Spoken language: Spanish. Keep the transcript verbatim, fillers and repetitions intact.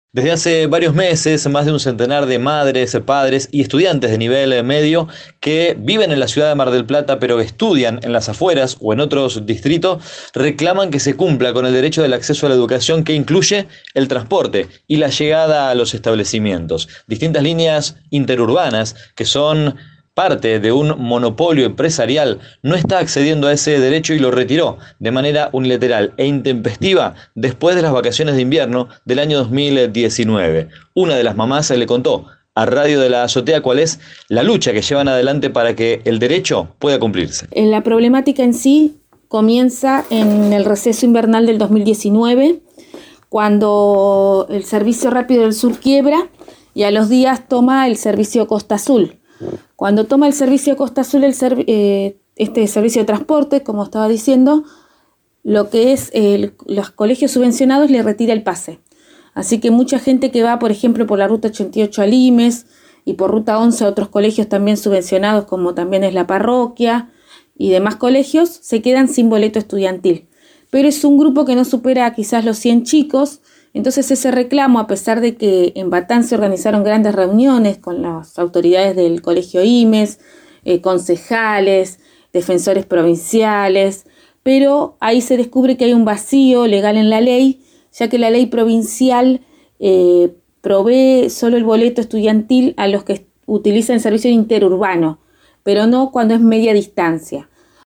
Desde hace varios meses, más de un centenar de madres, padres y estudiantes de nivel medio que viven en la ciudad de Mar del Plata, pero estudian en las afueras o en otros distritos, reclaman que se cumpla con el derecho del acceso a la educación, que incluye el transporte y la llegada a los establecimientos. Distintas líneas interurbanas que son parte de un monopolio empresarial no está accediendo a ese derecho y lo retiró de manera unilateral e intempestiva después de las vacaciones de invierno del año dos mil diecinueve. Una de las mamás le contó a Radio de la Azotea cuál es la lucha que llevan adelante para que el derecho pueda cumplirse. La problemática en sí comienza en el receso invernal del dos mil diecinueve, cuando el Servicio Rápido del Sur quiebra y a los días toma el servicio Costa Azul. Cuando toma el servicio Costa Azul, el serv- eh, este servicio de transporte, como estaba diciendo, lo que es el, los colegios subvencionados le retira el pase. Así que mucha gente que va, por ejemplo, por la ruta ochenta y ocho a Limes y por ruta once a otros colegios también subvencionados, como también es la parroquia y demás colegios, se quedan sin boleto estudiantil. Pero es un grupo que no supera quizás los cien chicos. Entonces ese reclamo, a pesar de que en Batán se organizaron grandes reuniones con las autoridades del colegio Imes, eh, concejales, defensores provinciales, pero ahí se descubre que hay un vacío legal en la ley, ya que la ley provincial eh, provee solo el boleto estudiantil a los que utilizan el servicio interurbano, pero no cuando es media distancia.